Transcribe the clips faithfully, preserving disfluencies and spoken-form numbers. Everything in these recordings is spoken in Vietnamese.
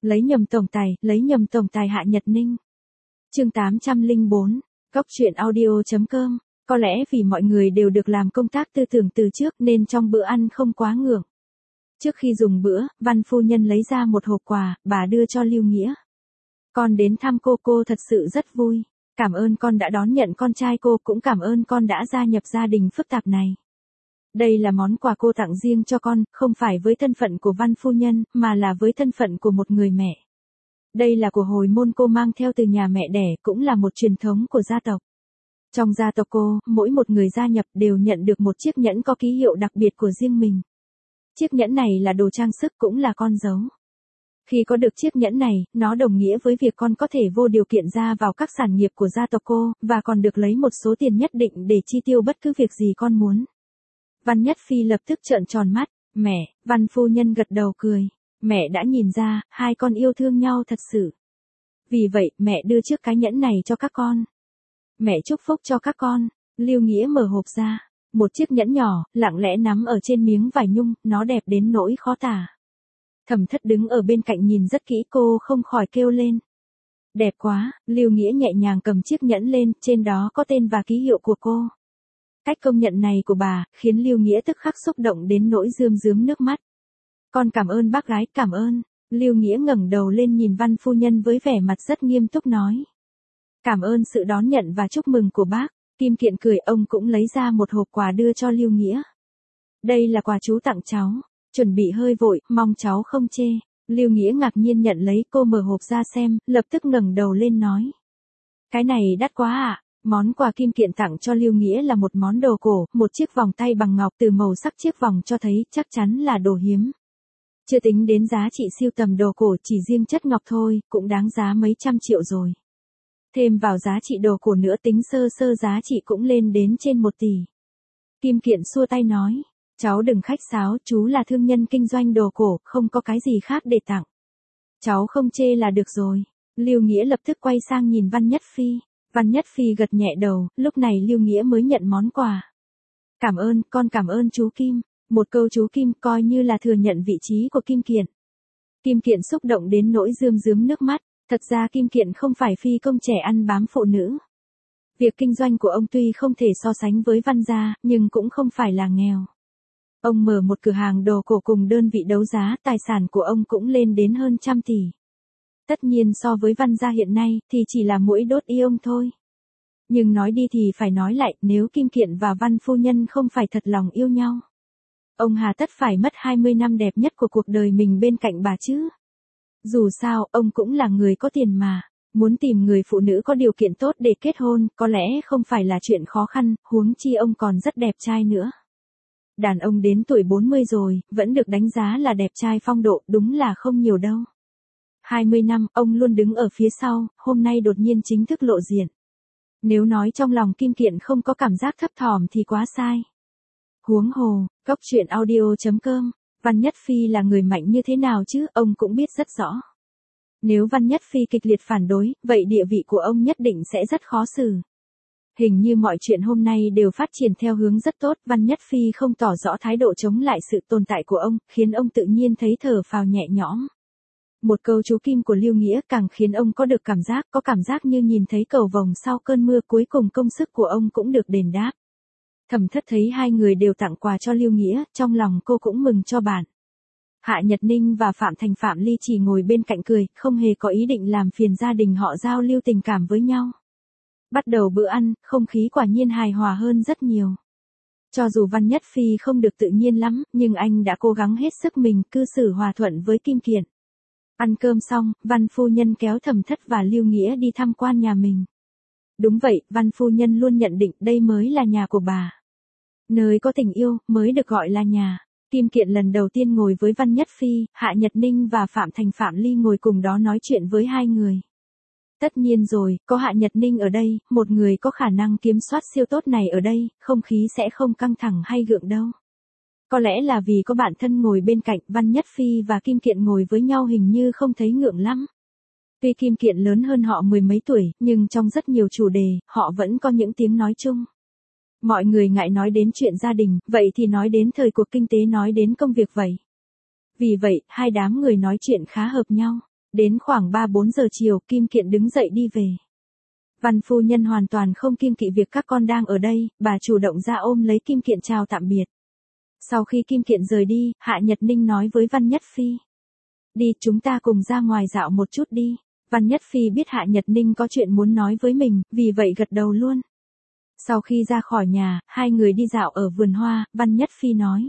Lấy nhầm tổng tài, lấy nhầm tổng tài Hạ Nhật Ninh. Chương tám trăm lẻ bốn, Góc truyện audio chấm com. Có lẽ vì mọi người đều được làm công tác tư tưởng từ trước nên trong bữa ăn không quá ngượng. Trước khi dùng bữa, Văn phu nhân lấy ra một hộp quà, bà đưa cho Lưu Nghĩa. Con đến thăm cô, cô thật sự rất vui. Cảm ơn con đã đón nhận con trai cô, cũng cảm ơn con đã gia nhập gia đình phức tạp này. Đây là món quà cô tặng riêng cho con, không phải với thân phận của Văn phu nhân, mà là với thân phận của một người mẹ. Đây là của hồi môn cô mang theo từ nhà mẹ đẻ, cũng là một truyền thống của gia tộc. Trong gia tộc cô, mỗi một người gia nhập đều nhận được một chiếc nhẫn có ký hiệu đặc biệt của riêng mình. Chiếc nhẫn này là đồ trang sức, cũng là con dấu. Khi có được chiếc nhẫn này, nó đồng nghĩa với việc con có thể vô điều kiện ra vào các sản nghiệp của gia tộc cô, và còn được lấy một số tiền nhất định để chi tiêu bất cứ việc gì con muốn. Văn Nhất Phi lập tức trợn tròn mắt. Mẹ, Văn phu nhân gật đầu cười. Mẹ đã nhìn ra, hai con yêu thương nhau thật sự. Vì vậy, mẹ đưa chiếc cái nhẫn này cho các con. Mẹ chúc phúc cho các con. Lưu Nghĩa mở hộp ra. Một chiếc nhẫn nhỏ, lặng lẽ nắm ở trên miếng vải nhung, nó đẹp đến nỗi khó tả. Thẩm Thất đứng ở bên cạnh nhìn rất kỹ, cô không khỏi kêu lên. Đẹp quá. Lưu Nghĩa nhẹ nhàng cầm chiếc nhẫn lên, trên đó có tên và ký hiệu của cô. Cách công nhận này của bà, khiến Lưu Nghĩa tức khắc xúc động đến nỗi rơm rớm nước mắt. Con cảm ơn bác gái, cảm ơn. Lưu Nghĩa ngẩng đầu lên nhìn Văn phu nhân với vẻ mặt rất nghiêm túc nói. Cảm ơn sự đón nhận và chúc mừng của bác. Kim Kiện cười, ông cũng lấy ra một hộp quà đưa cho Lưu Nghĩa. Đây là quà chú tặng cháu. Chuẩn bị hơi vội, mong cháu không chê. Lưu Nghĩa ngạc nhiên nhận lấy, cô mở hộp ra xem, lập tức ngẩng đầu lên nói. Cái này đắt quá ạ. À? Món quà Kim Kiện tặng cho Lưu Nghĩa là một món đồ cổ, một chiếc vòng tay bằng ngọc, từ màu sắc chiếc vòng cho thấy chắc chắn là đồ hiếm. Chưa tính đến giá trị sưu tầm đồ cổ, chỉ riêng chất ngọc thôi, cũng đáng giá mấy trăm triệu rồi. Thêm vào giá trị đồ cổ nữa, tính sơ sơ giá trị cũng lên đến trên một tỷ. Kim Kiện xua tay nói, cháu đừng khách sáo, chú là thương nhân kinh doanh đồ cổ, không có cái gì khác để tặng. Cháu không chê là được rồi. Lưu Nghĩa lập tức quay sang nhìn Văn Nhất Phi. Văn Nhất Phi gật nhẹ đầu, lúc này Lưu Nghĩa mới nhận món quà. Cảm ơn, con cảm ơn chú Kim. Một câu chú Kim coi như là thừa nhận vị trí của Kim Kiện. Kim Kiện xúc động đến nỗi rơm rớm nước mắt. Thật ra Kim Kiện không phải phi công trẻ ăn bám phụ nữ. Việc kinh doanh của ông tuy không thể so sánh với Văn gia, nhưng cũng không phải là nghèo. Ông mở một cửa hàng đồ cổ cùng đơn vị đấu giá, tài sản của ông cũng lên đến hơn trăm tỷ. Tất nhiên so với Văn gia hiện nay thì chỉ là mũi đốt y ông thôi. Nhưng nói đi thì phải nói lại, nếu Kim Kiện và Văn phu nhân không phải thật lòng yêu nhau, ông hà tất phải mất hai mươi năm đẹp nhất của cuộc đời mình bên cạnh bà chứ. Dù sao, ông cũng là người có tiền mà. Muốn tìm người phụ nữ có điều kiện tốt để kết hôn, có lẽ không phải là chuyện khó khăn, huống chi ông còn rất đẹp trai nữa. Đàn ông đến tuổi bốn mươi rồi, vẫn được đánh giá là đẹp trai phong độ, đúng là không nhiều đâu. hai mươi năm, ông luôn đứng ở phía sau, hôm nay đột nhiên chính thức lộ diện. Nếu nói trong lòng Kim Kiện không có cảm giác thấp thỏm thì quá sai. Huống hồ, Góc truyện audio chấm com, Văn Nhất Phi là người mạnh như thế nào chứ, ông cũng biết rất rõ. Nếu Văn Nhất Phi kịch liệt phản đối, vậy địa vị của ông nhất định sẽ rất khó xử. Hình như mọi chuyện hôm nay đều phát triển theo hướng rất tốt, Văn Nhất Phi không tỏ rõ thái độ chống lại sự tồn tại của ông, khiến ông tự nhiên thấy thở phào nhẹ nhõm. Một câu chú Kim của Lưu Nghĩa càng khiến ông có được cảm giác, có cảm giác như nhìn thấy cầu vồng sau cơn mưa, cuối cùng công sức của ông cũng được đền đáp. Thẩm Thất thấy hai người đều tặng quà cho Lưu Nghĩa, trong lòng cô cũng mừng cho bạn. Hạ Nhật Ninh và Phạm Thành Phạm Ly chỉ ngồi bên cạnh cười, không hề có ý định làm phiền gia đình họ giao lưu tình cảm với nhau. Bắt đầu bữa ăn, không khí quả nhiên hài hòa hơn rất nhiều. Cho dù Văn Nhất Phi không được tự nhiên lắm, nhưng anh đã cố gắng hết sức mình, cư xử hòa thuận với Kim Kiện. Ăn cơm xong, Văn phu nhân kéo Thẩm Thất và Lưu Nghĩa đi tham quan nhà mình. Đúng vậy, Văn phu nhân luôn nhận định đây mới là nhà của bà. Nơi có tình yêu, mới được gọi là nhà. Kim Kiện lần đầu tiên ngồi với Văn Nhất Phi, Hạ Nhật Ninh và Phạm Thành Phạm Ly ngồi cùng đó nói chuyện với hai người. Tất nhiên rồi, có Hạ Nhật Ninh ở đây, một người có khả năng kiểm soát siêu tốt này ở đây, không khí sẽ không căng thẳng hay gượng đâu. Có lẽ là vì có bạn thân ngồi bên cạnh, Văn Nhất Phi và Kim Kiện ngồi với nhau hình như không thấy ngượng lắm. Tuy Kim Kiện lớn hơn họ mười mấy tuổi, nhưng trong rất nhiều chủ đề, họ vẫn có những tiếng nói chung. Mọi người ngại nói đến chuyện gia đình, vậy thì nói đến thời cuộc kinh tế, nói đến công việc vậy. Vì vậy, hai đám người nói chuyện khá hợp nhau. Đến khoảng ba bốn giờ chiều, Kim Kiện đứng dậy đi về. Văn phu nhân hoàn toàn không kiêng kỵ việc các con đang ở đây, bà chủ động ra ôm lấy Kim Kiện chào tạm biệt. Sau khi Kim Kiện rời đi, Hạ Nhật Ninh nói với Văn Nhất Phi. Đi, chúng ta cùng ra ngoài dạo một chút đi. Văn Nhất Phi biết Hạ Nhật Ninh có chuyện muốn nói với mình, vì vậy gật đầu luôn. Sau khi ra khỏi nhà, hai người đi dạo ở vườn hoa, Văn Nhất Phi nói.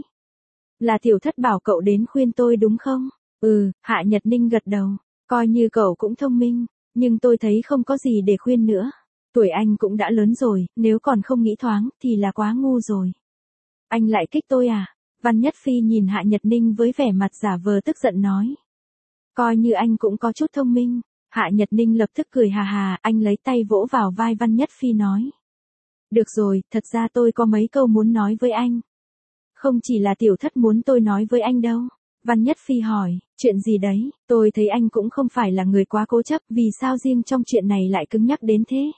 Là tiểu thất bảo cậu đến khuyên tôi đúng không? Ừ, Hạ Nhật Ninh gật đầu. Coi như cậu cũng thông minh, nhưng tôi thấy không có gì để khuyên nữa. Tuổi anh cũng đã lớn rồi, nếu còn không nghĩ thoáng, thì là quá ngu rồi. Anh lại kích tôi à? Văn Nhất Phi nhìn Hạ Nhật Ninh với vẻ mặt giả vờ tức giận nói. Coi như anh cũng có chút thông minh. Hạ Nhật Ninh lập tức cười hà hà, anh lấy tay vỗ vào vai Văn Nhất Phi nói. Được rồi, thật ra tôi có mấy câu muốn nói với anh. Không chỉ là tiểu thất muốn tôi nói với anh đâu. Văn Nhất Phi hỏi, chuyện gì đấy, tôi thấy anh cũng không phải là người quá cố chấp, vì sao riêng trong chuyện này lại cứng nhắc đến thế?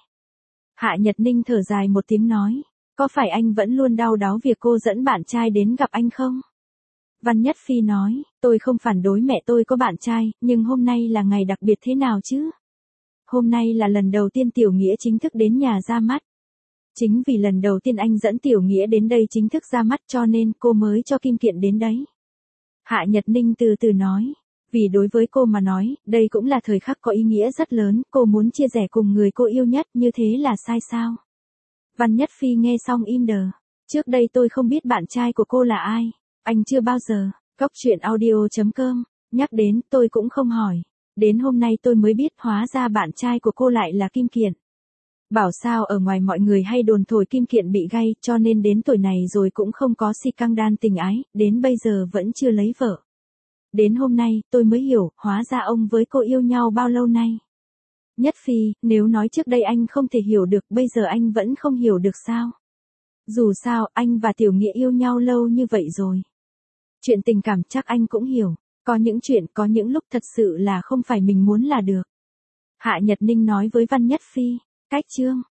Hạ Nhật Ninh thở dài một tiếng nói, có phải anh vẫn luôn đau đáu việc cô dẫn bạn trai đến gặp anh không? Văn Nhất Phi nói, tôi không phản đối mẹ tôi có bạn trai, nhưng hôm nay là ngày đặc biệt thế nào chứ? Hôm nay là lần đầu tiên Tiểu Nghĩa chính thức đến nhà ra mắt. Chính vì lần đầu tiên anh dẫn Tiểu Nghĩa đến đây chính thức ra mắt cho nên cô mới cho Kim Kiện đến đấy. Hạ Nhật Ninh từ từ nói, vì đối với cô mà nói, đây cũng là thời khắc có ý nghĩa rất lớn, cô muốn chia sẻ cùng người cô yêu nhất, như thế là sai sao? Văn Nhất Phi nghe xong im đờ, trước đây tôi không biết bạn trai của cô là ai, anh chưa bao giờ, Cóc Truyện Audio chấm com, nhắc đến tôi cũng không hỏi, đến hôm nay tôi mới biết hóa ra bạn trai của cô lại là Kim Kiện. Bảo sao ở ngoài mọi người hay đồn thổi Kim Kiện bị gay, cho nên đến tuổi này rồi cũng không có si căng đan tình ái, đến bây giờ vẫn chưa lấy vợ. Đến hôm nay, tôi mới hiểu, hóa ra ông với cô yêu nhau bao lâu nay. Nhất Phi, nếu nói trước đây anh không thể hiểu được, bây giờ anh vẫn không hiểu được sao? Dù sao, anh và Tiểu Nghĩa yêu nhau lâu như vậy rồi. Chuyện tình cảm chắc anh cũng hiểu, có những chuyện, có những lúc thật sự là không phải mình muốn là được. Hạ Nhật Ninh nói với Văn Nhất Phi, cách chương.